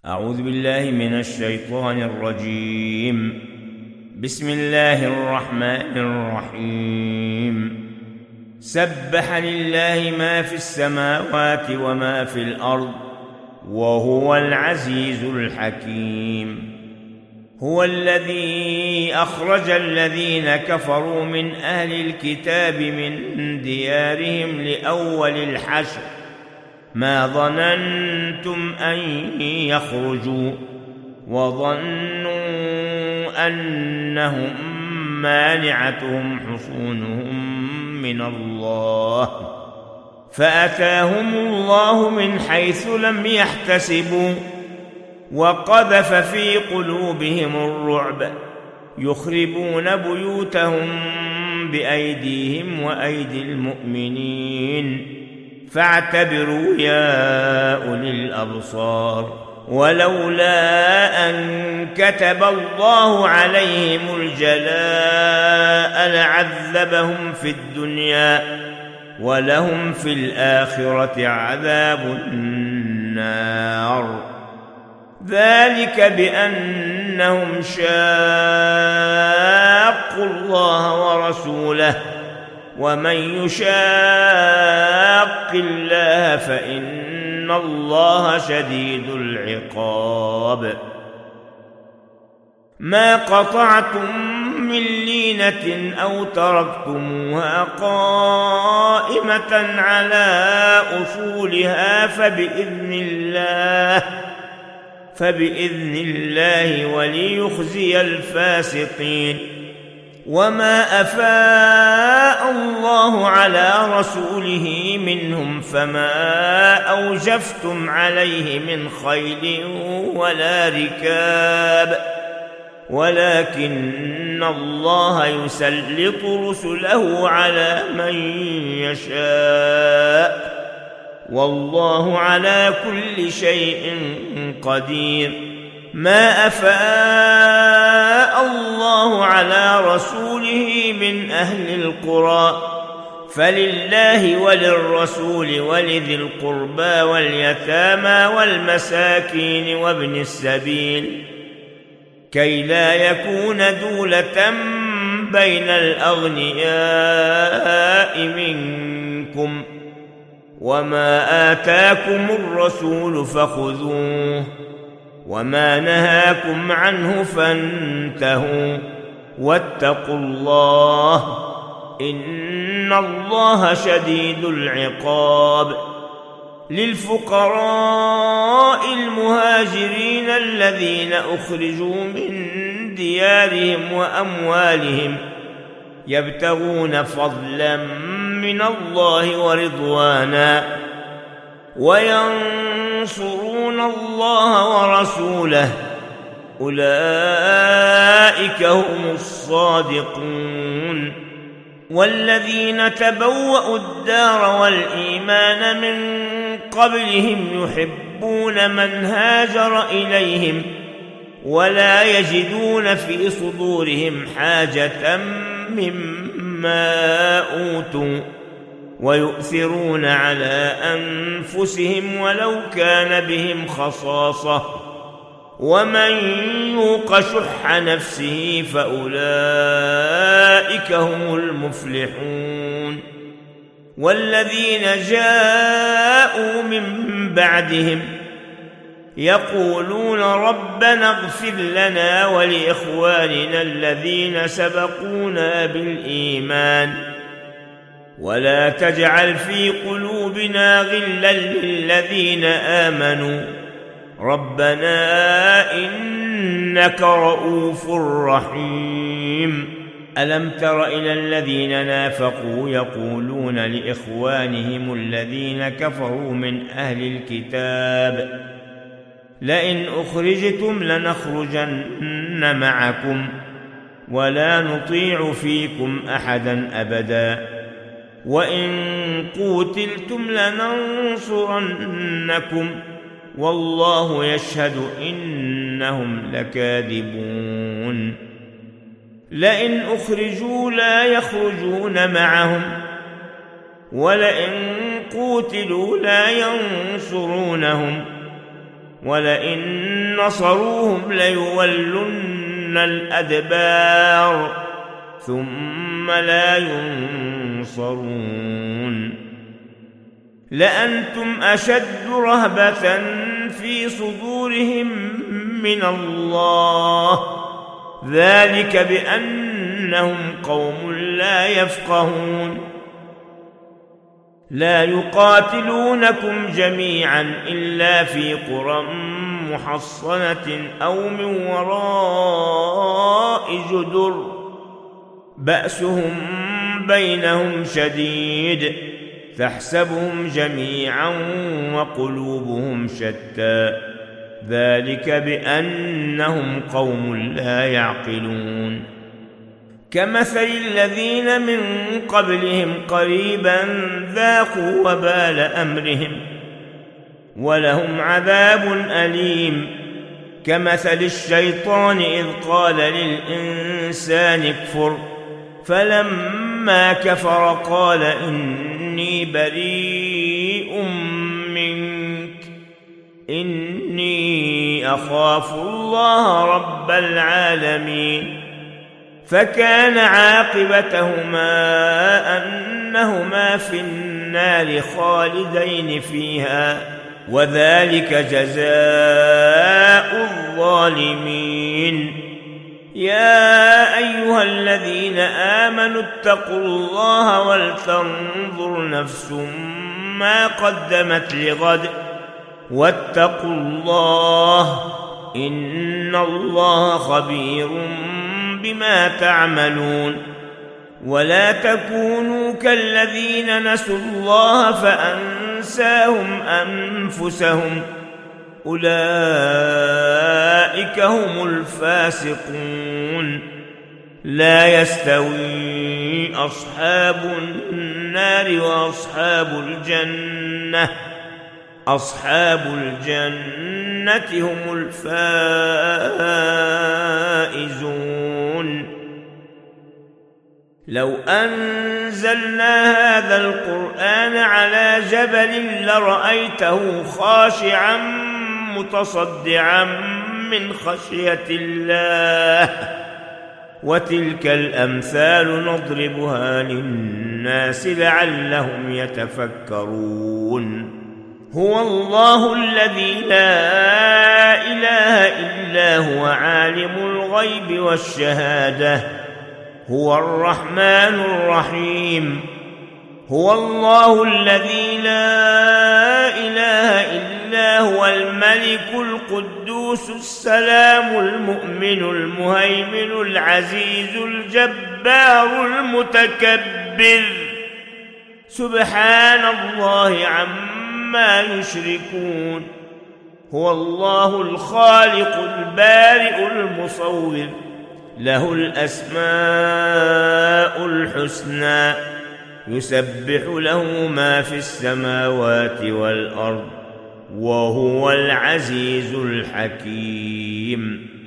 أعوذ بالله من الشيطان الرجيم. بسم الله الرحمن الرحيم. سبح لله ما في السماوات وما في الأرض وهو العزيز الحكيم. هو الذي أخرج الذين كفروا من أهل الكتاب من ديارهم لأول الحشر ما ظننتم أن يخرجوا وظنوا أنهم مانعتهم حصونهم من الله فأتاهم الله من حيث لم يحتسبوا وقذف في قلوبهم الرعب يخربون بيوتهم بأيديهم وأيدي المؤمنين فاعتبروا يا أولي الأبصار. ولولا أن كتب الله عليهم الجلاء لعذبهم في الدنيا ولهم في الآخرة عذاب النار. ذلك بأنهم شاقوا الله ورسوله ومن يشاق الله فإن الله شديد العقاب. ما قطعتم من لينة أو تركتموها قائمة على أصولها فبإذن الله وليخزي الفاسقين. وما أفاء الله على رسوله منهم فما أوجفتم عليه من خيل ولا ركاب ولكن الله يسلط رسله على من يشاء والله على كل شيء قدير. ما أفاء الله على رسوله من أهل القرى فلله وللرسول ولذي القربى واليتامى والمساكين وابن السبيل كي لا يكون دولة بين الأغنياء منكم وما آتاكم الرسول فخذوه وما نهاكم عنه فانتهوا واتقوا الله إن الله شديد العقاب. للفقراء المهاجرين الذين أخرجوا من ديارهم وأموالهم يبتغون فضلا من الله ورضوانا وينصرون الله ورسوله أولئك هم الصادقون. والذين تبوأوا الدار والإيمان من قبلهم يحبون من هاجر إليهم ولا يجدون في صدورهم حاجة مما أوتوا ويؤثرون على أنفسهم ولو كان بهم خصاصة ومن يوق شح نفسه فأولئك هم المفلحون. والذين جاءوا من بعدهم يقولون ربنا اغفر لنا ولإخواننا الذين سبقونا بالإيمان ولا تجعل في قلوبنا غلا للذين آمنوا ربنا إنك رؤوف رحيم. ألم تر إلى الذين نافقوا يقولون لإخوانهم الذين كفروا من أهل الكتاب لئن أخرجتم لنخرجن معكم ولا نطيع فيكم أحدا أبدا وإن قوتلتم لننصرنكم والله يشهد إنهم لكاذبون. لئن أخرجوا لا يخرجون معهم ولئن قوتلوا لا ينصرونهم ولئن نصروهم ليولن الأدبار ثم لا ينصرون لأنتم أشد رهبة في صدورهم من الله ذلك بأنهم قوم لا يفقهون لا يقاتلونكم جميعا إلا في قرى محصنة أو من وراء جدر بأسهم بينهم شديد تحسبهم جميعا وقلوبهم شتى ذلك بأنهم قوم لا يعقلون كمثل الذين من قبلهم قريبا ذاقوا وبال أمرهم ولهم عذاب أليم كمثل الشيطان إذ قال للإنسان اكفر فلما كفر قال إني بريء منك إني أخاف الله رب العالمين فكان عاقبتهما أنهما في النار خالدين فيها وذلك جزاء الظالمين يا أيها الذين آمنوا اتقوا الله ولتنظر نفس ما قدمت لغد واتقوا الله إن الله خبير بما تعملون ولا تكونوا كالذين نسوا الله فأنساهم أنفسهم أولئك هم الفاسقون لا يستوي أصحاب النار وأصحاب الجنة أصحاب الجنة هم الفائزون لو أنزلنا هذا القرآن على جبل لرأيته خاشعا متصدعا من خشية الله وتلك الأمثال نضربها للناس لعلهم يتفكرون هو الله الذي لا إله إلا هو عالم الغيب والشهادة هو الرحمن الرحيم هو الله الذي لا إله إلا هو الملك القدوس السلام المؤمن المهيمن العزيز الجبار المتكبر سبحان الله عما يشركون هو الله الخالق البارئ المصور له الأسماء الحسنى يسبح له ما في السماوات والأرض وهو العزيز الحكيم